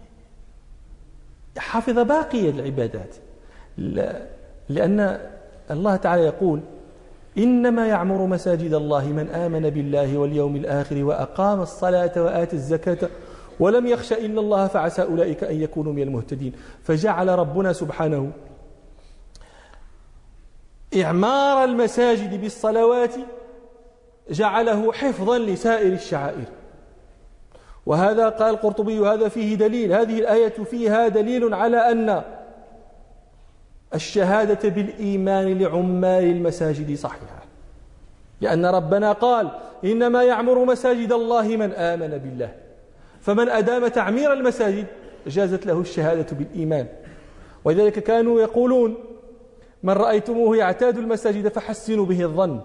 حفظ باقي العبادات. لأن الله تعالى يقول: إنما يعمر مساجد الله من آمن بالله واليوم الآخر وأقام الصلاة وآتى الزكاة ولم يخش إلا الله فعسى أولئك أن يكونوا من المهتدين. فجعل ربنا سبحانه إعمار المساجد بالصلوات جعله حفظا لسائر الشعائر. وهذا قال القرطبي: هذا فيه دليل، هذه الآية فيها دليل على أن الشهادة بالإيمان لعمال المساجد صحيحة، لأن ربنا قال إنما يعمر مساجد الله من آمن بالله، فمن أدام تعمير المساجد جازت له الشهادة بالإيمان. ولذلك كانوا يقولون من رأيتموه يعتاد المساجد فحسنوا به الظن.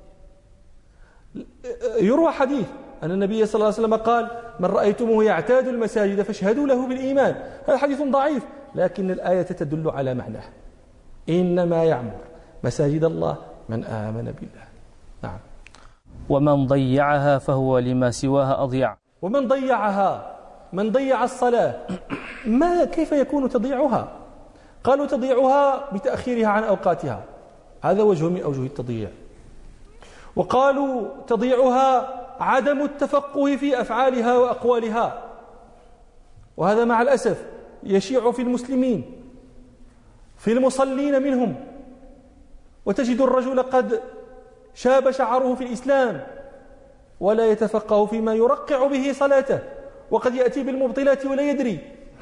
يروى حديث أن النبي صلى الله عليه وسلم قال من رأيتموه يعتاد المساجد فاشهدوا له بالإيمان. هذا حديث ضعيف، لكن الآية تدل على معناه، إنما يعمر مساجد الله من آمن بالله. نعم. ومن ضيعها فهو لما سواها أضيع. ومن ضيعها، من ضيع الصلاة، ما كيف يكون تضيعها؟ قالوا تضيعها بتأخيرها عن أوقاتها، هذا وجه من أوجه التضييع. وقالوا تضيعها عدم التفقه في أفعالها وأقوالها، وهذا مع الأسف يشيع في المسلمين، في المصلين منهم، وتجد الرجل قد شاب شعره في الإسلام ولا يتفقه فيما يرقع به صلاته، وقد يأتي بالمبطلات ولا يدري،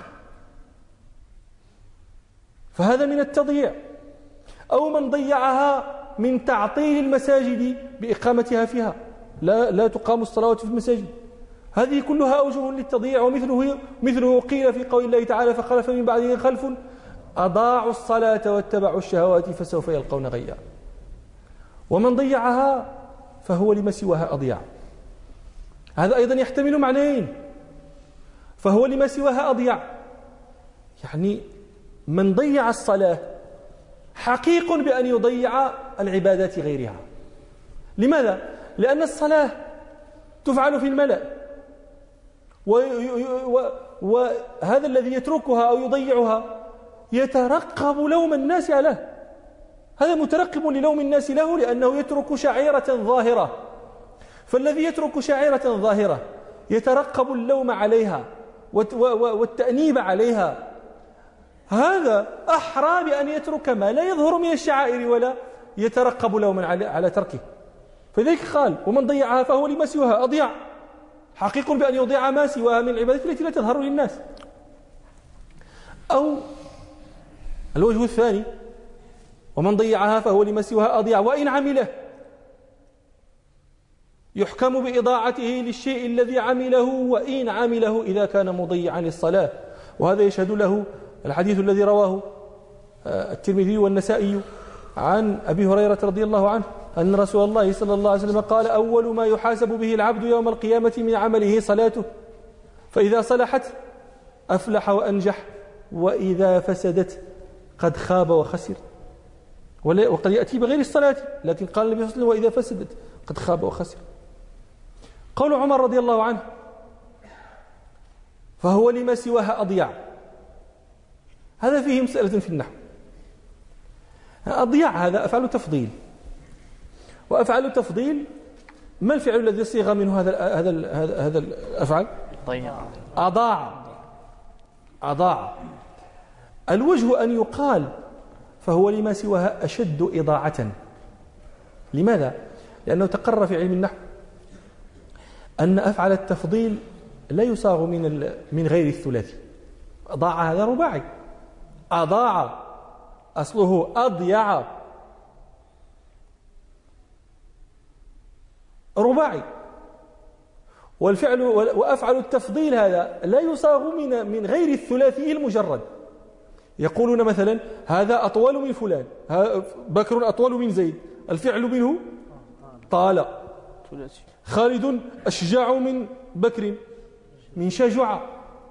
فهذا من التضييع. أو من ضيعها من تعطيل المساجد بإقامتها فيها، لا, لا تقام الصلوات في المساجد، هذه كلها أوجه للتضييع. ومثله مثله قيل في قول الله تعالى فخلف من بعده خلف أضاعوا الصلاة واتبعوا الشهوات فسوف يلقون غيا. ومن ضيعها فهو لما سواها أضيع، هذا أيضا يحتمل معنيين. فهو لما سواها أضيع يعني من ضيع الصلاة حقيق بأن يضيع العبادات غيرها. لماذا؟ لأن الصلاة تفعل في الملأ، وهذا الذي يتركها أو يضيعها يترقب لوم الناس عليه، هذا مترقب للوم الناس له لأنه يترك شعيرة ظاهرة. فالذي يترك شعيرة ظاهرة يترقب اللوم عليها والتأنيب عليها، هذا أحرى بأن يترك ما لا يظهر من الشعائر ولا يترقب لوما على تركه. فذلك قال ومن ضيعها فهو لما سواها أضيع، حقيق بأن يضيع ما سواها من العبادات التي لا تظهر للناس. أو الوجه الثاني ومن ضيعها فهو لما سواها أضيع وإن عمله، يحكم بإضاعته للشيء الذي عمله وإن عمله إذا كان مضيعا للصلاة. وهذا يشهد له الحديث الذي رواه الترمذي والنسائي عن أبي هريرة رضي الله عنه أن رسول الله صلى الله عليه وسلم قال أول ما يحاسب به العبد يوم القيامة من عمله صلاته، فإذا صلحت أفلح وأنجح، وإذا فسدت قد خاب وخسر. وقد يأتي بغير الصلاة، لكن قال النبي صلى الله عليه وسلم وإذا فسدت قد خاب وخسر. قول عمر رضي الله عنه فهو لما سواها أضيع، هذا فيه مسألة في النحو. أضيع هذا أفعل تفضيل، وأفعل تفضيل ما الفعل الذي صيغ منه هذا هذا هذا هذا الأفعال؟ أضاع. أضاع. الوجه أن يقال فهو لما سواها أشد إضاعة. لماذا؟ لأنه تقرر في علم النحو أن أفعل التفضيل لا يصاغ من من غير الثلاثي. أضاع هذا رباعي، أضاع أصله أضيع رباعي، والفعل وأفعل التفضيل هذا لا يصاغ من من غير الثلاثي المجرد. يقولون مثلا هذا أطول من فلان، بكر أطول من زيد، الفعل منه طال. خالد أشجع من بكر من شجع.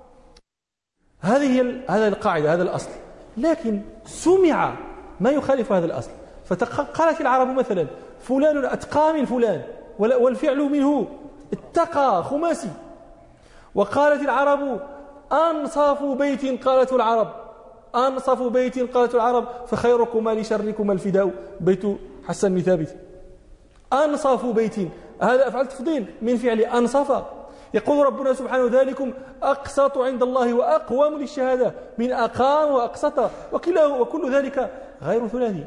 هذه هذا القاعدة، هذا الأصل، لكن سمع ما يخالف هذا الأصل. فقالت العرب مثلا فلان أتقى من فلان، والفعل منه اتقى خماسي. وقالت العرب أنصف بيت، قالت العرب أنصف بيت قالت العرب فخيركما لشركما الفداء، بيت حسن بن ثابت. أنصف بيت هذا أفعل تفضيل من فعل أنصف. يقول ربنا سبحانه ذلكم أقسط عند الله وأقوم للشهادة من أقام وأقسط، وكل ذلك غير ثلاثي.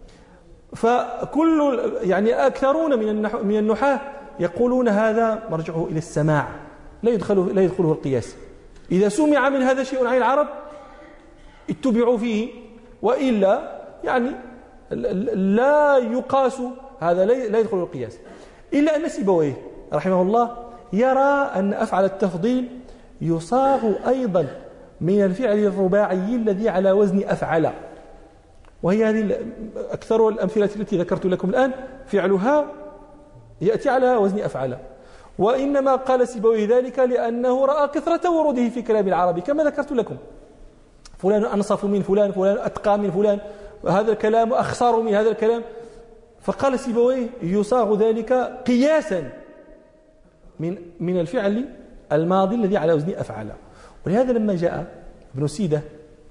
فكل يعني أكثرون من من النحاة يقولون هذا مرجعه إلى السماع، لا يدخله لا يدخله القياس. إذا سمع من هذا شيء عن العرب اتبعوا فيه، وإلا يعني لا يقاس، هذا لا يدخل القياس. إلا أن سيبويه رحمه الله يرى أن أفعل التفضيل يصاغ أيضا من الفعل الرباعي الذي على وزن أفعل، وهي هذه أكثر الأمثلة التي ذكرت لكم الآن فعلها يأتي على وزن أفعل. وإنما قال سيبويه ذلك لأنه رأى كثرة وروده في كلام العربي كما ذكرت لكم، فلان أنصف من فلان، فلان أتقى من فلان، هذا الكلام أخسر من هذا الكلام. فقال سيبويه يصاغ ذلك قياسا من من الفعل الماضي الذي على وزن أفعل. ولهذا لما جاء ابن سيدة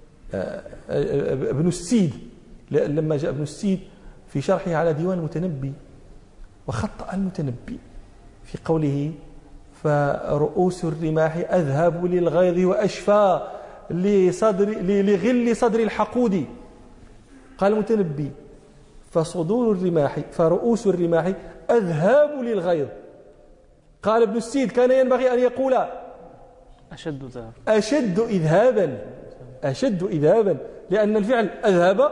ابن السيد لما جاء ابن السيد في شرحه على ديوان المتنبي وخطأ المتنبي في قوله فرؤوس الرماح أذهب للغيظ وأشفى لصدر لغل صدر الحقود، قال المتنبي فصدور الرماح فرؤوس الرماح أذهاب للغيظ. قال ابن السيد كان ينبغي أن يقول أشد ذهاب أشد إذهابا أشد إذهابا لأن الفعل أذهب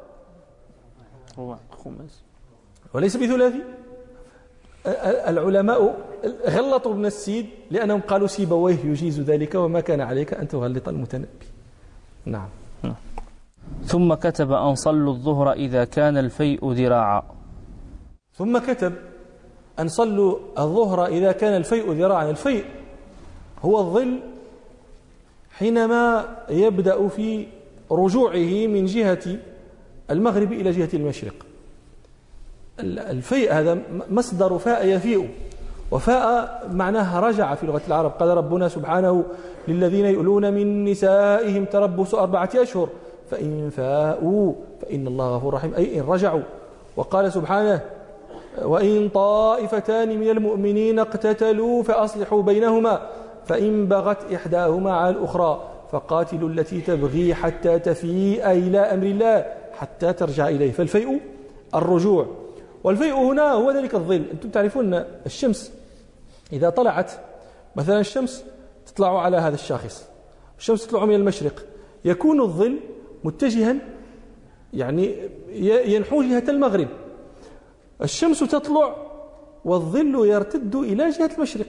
هو خمس وليس بثلاثي. العلماء غلطوا ابن السيد لأنهم قالوا سيبويه يجيز ذلك وما كان عليك أن تغلط المتنبي. نعم. ثم كتب أن صلوا الظهر إذا كان الفيء ذراعا. ثم كتب أن صلوا الظهر إذا كان الفيء ذراعا. الفيء هو الظل حينما يبدأ في رجوعه من جهة المغرب إلى جهة المشرق. الفيء هذا مصدر فاء يفيء، وفاء معناها رجع في لغة العرب. قال ربنا سبحانه للذين يؤلون من نسائهم تربص أربعة أشهر فإن فاءوا فإن الله غفور رحيم، أي إن رجعوا. وقال سبحانه وإن طائفتان من المؤمنين اقتتلوا فأصلحوا بينهما فإن بغت إحداهما على الأخرى فقاتلوا التي تبغي حتى تفيء إلى أمر الله حتى ترجع إليه. فالفيء الرجوع، والفيء هنا هو ذلك الظل. أنتم تعرفون الشمس إذا طلعت مثلا، الشمس تطلع على هذا الشاخص، الشمس تطلع من المشرق، يكون الظل متجها يعني ينحو جهة المغرب. الشمس تطلع والظل يرتد إلى جهة المشرق.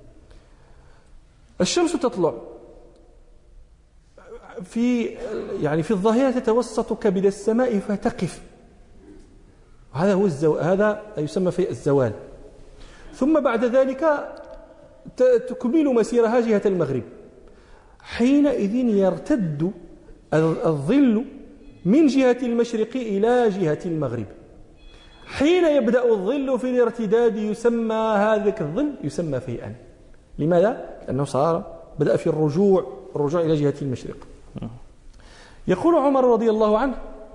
الشمس تطلع في يعني في الظهيرة تتوسط كبد السماء فتقف، هذا هو الزو... هذا يسمى في الزوال. ثم بعد ذلك تكمل مسيرها جهة المغرب، حينئذ يرتد الظل من جهة المشرق إلى جهة المغرب. حين يبدأ الظل في الارتداد يسمى هذاك الظل يسمى فيئا. لماذا؟ لأنه صار بدأ في الرجوع الرجوع إلى جهة المشرق. يقول عمر رضي الله عنه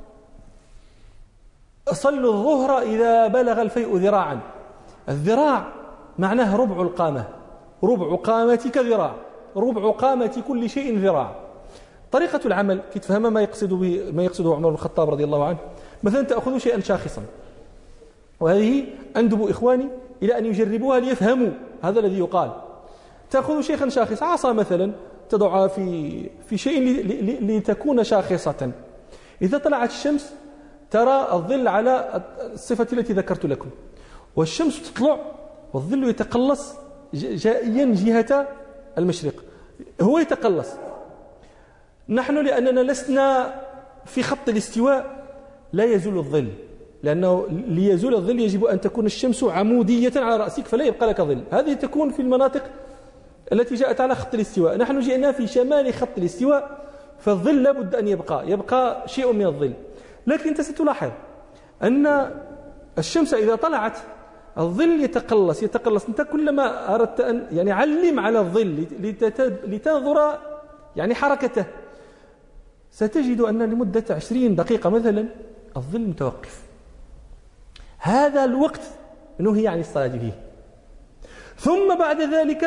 صلوا الظهر إذا بلغ الفيء ذراعا. الذراع معناه ربع القامة، ربع قامتك ذراع، ربع قامة كل شيء ذراع. طريقة العمل كي تفهم ما يقصد به ما يقصده عمر بن الخطاب رضي الله عنه. مثلا تأخذ شيئا شاخصا، وهذه أندب إخواني إلى أن يجربوها ليفهموا هذا الذي يقال. تأخذ شيئا شاخصا، عصا مثلا، تضعها في في شيء لتكون شاخصة. إذا طلعت الشمس ترى الظل على الصفة التي ذكرت لكم، والشمس تطلع والظل يتقلص جائيا جهة المشرق، هو يتقلص. نحن لأننا لسنا في خط الاستواء لا يزول الظل، لأنه ليزول الظل يجب أن تكون الشمس عمودية على رأسك فلا يبقى لك ظل. هذه تكون في المناطق التي جاءت على خط الاستواء. نحن جئنا في شمال خط الاستواء، فالظل لابد أن يبقى يبقى شيء من الظل. لكن أنت ستلاحظ أن الشمس إذا طلعت الظل يتقلص يتقلص. أنت كلما أردت أن يعني علم على الظل لتنظر يعني حركته، ستجد أن لمدة عشرين دقيقة مثلا الظل متوقف. هذا الوقت نهي عن الصلاة فيه. ثم بعد ذلك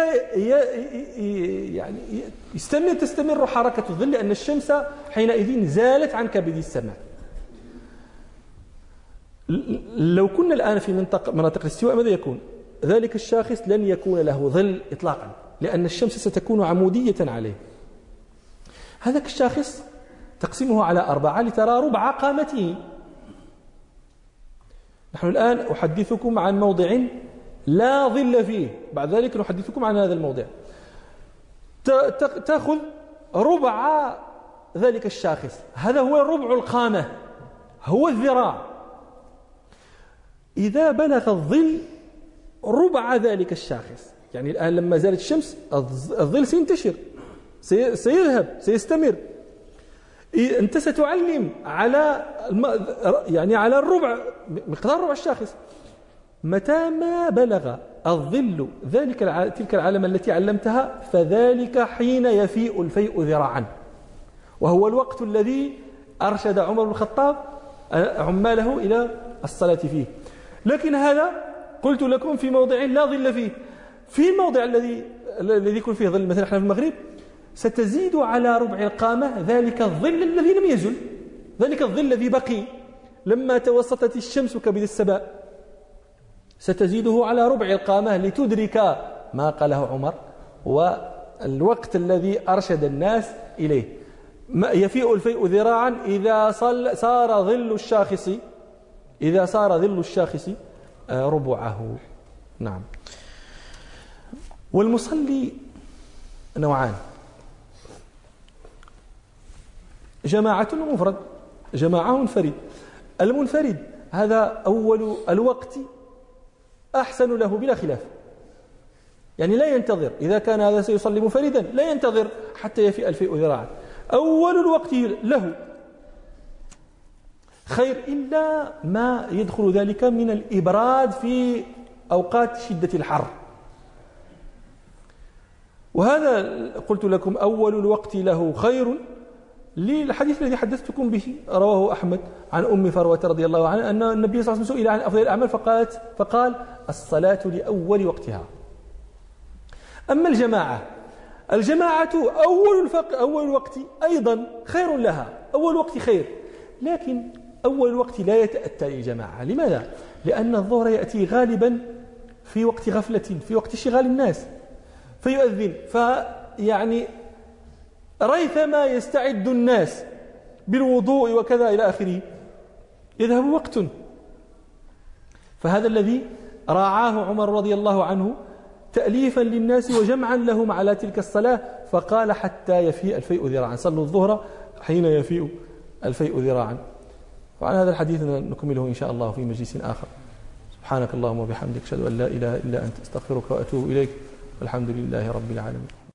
يعني يستمر تستمر حركة الظل لأن الشمس حينئذ زالت عن كبد السماء. لو كنا الآن في منطقة مناطق الاستواء ماذا يكون؟ ذلك الشاخص لن يكون له ظل إطلاقا، لأن الشمس ستكون عمودية عليه. هذاك الشاخص تقسمه على أربعة لترى ربع قامته. نحن الآن أحدثكم عن موضع لا ظل فيه. بعد ذلك نحدثكم عن هذا الموضع. تأخذ ربع ذلك الشاخص، هذا هو ربع القامة، هو الذراع. إذا بلغ الظل ربع ذلك الشاخص، يعني الآن لما زالت الشمس الظل سينتشر، سيذهب، سيستمر. أنت ستعلم على يعني على الربع، مقدار ربع الشاخص. متى ما بلغ الظل ذلك تلك العلامة التي علمتها، فذلك حين يفيء الفيء ذراعا، وهو الوقت الذي أرشد عمر بن الخطاب عماله إلى الصلاة فيه. لكن هذا قلت لكم في موضع لا ظل فيه. في الموضع الذي الذي يكون فيه ظل، مثلا احنا في المغرب، ستزيد على ربع القامة ذلك الظل الذي لم يزل، ذلك الظل الذي بقي لما توسطت الشمس كبد السباء، ستزيده على ربع القامة لتدرك ما قاله عمر والوقت الذي أرشد الناس إليه. يفيء الفيء ذراعا إذا صار ظل الشاخص إذا صار ظل الشاخص ربعه. نعم. والمصلي نوعان، جماعة ومفرد. جماعة منفرد. المنفرد هذا أول الوقت أحسن له بلا خلاف، يعني لا ينتظر. إذا كان هذا سيصلي منفردا لا ينتظر حتى يفيء الفيء ذراعا، أول الوقت له خير، إلا ما يدخل ذلك من الإبراد في أوقات شدة الحر. وهذا قلت لكم أول الوقت له خير، للحديث الذي حدثتكم به رواه أحمد عن أم فروة رضي الله عنها أن النبي صلى الله عليه وسلم سئل عن أفضل الأعمال فقالت فقال الصلاة لأول وقتها. أما الجماعة الجماعة أول الفق أول الوقت أيضا خير لها، أول وقت خير، لكن أول الوقت لا يتأتى للجماعة. لماذا؟ لأن الظهر يأتي غالبا في وقت غفلة، في وقت شغال الناس، فيؤذن، فيعني ريثما يستعد الناس بالوضوء وكذا إلى آخره يذهب وقت. فهذا الذي راعاه عمر رضي الله عنه تأليفا للناس وجمعا لهم على تلك الصلاة، فقال حتى يفيء الفيء ذراعا، صلوا الظهر حين يفيء الفيء ذراعا. وعن هذا الحديث نكمله إن شاء الله في مجلس آخر. سبحانك اللهم وبحمدك أشهد أن لا إله إلا أنت أستغفرك وأتوب إليك، والحمد لله رب العالمين.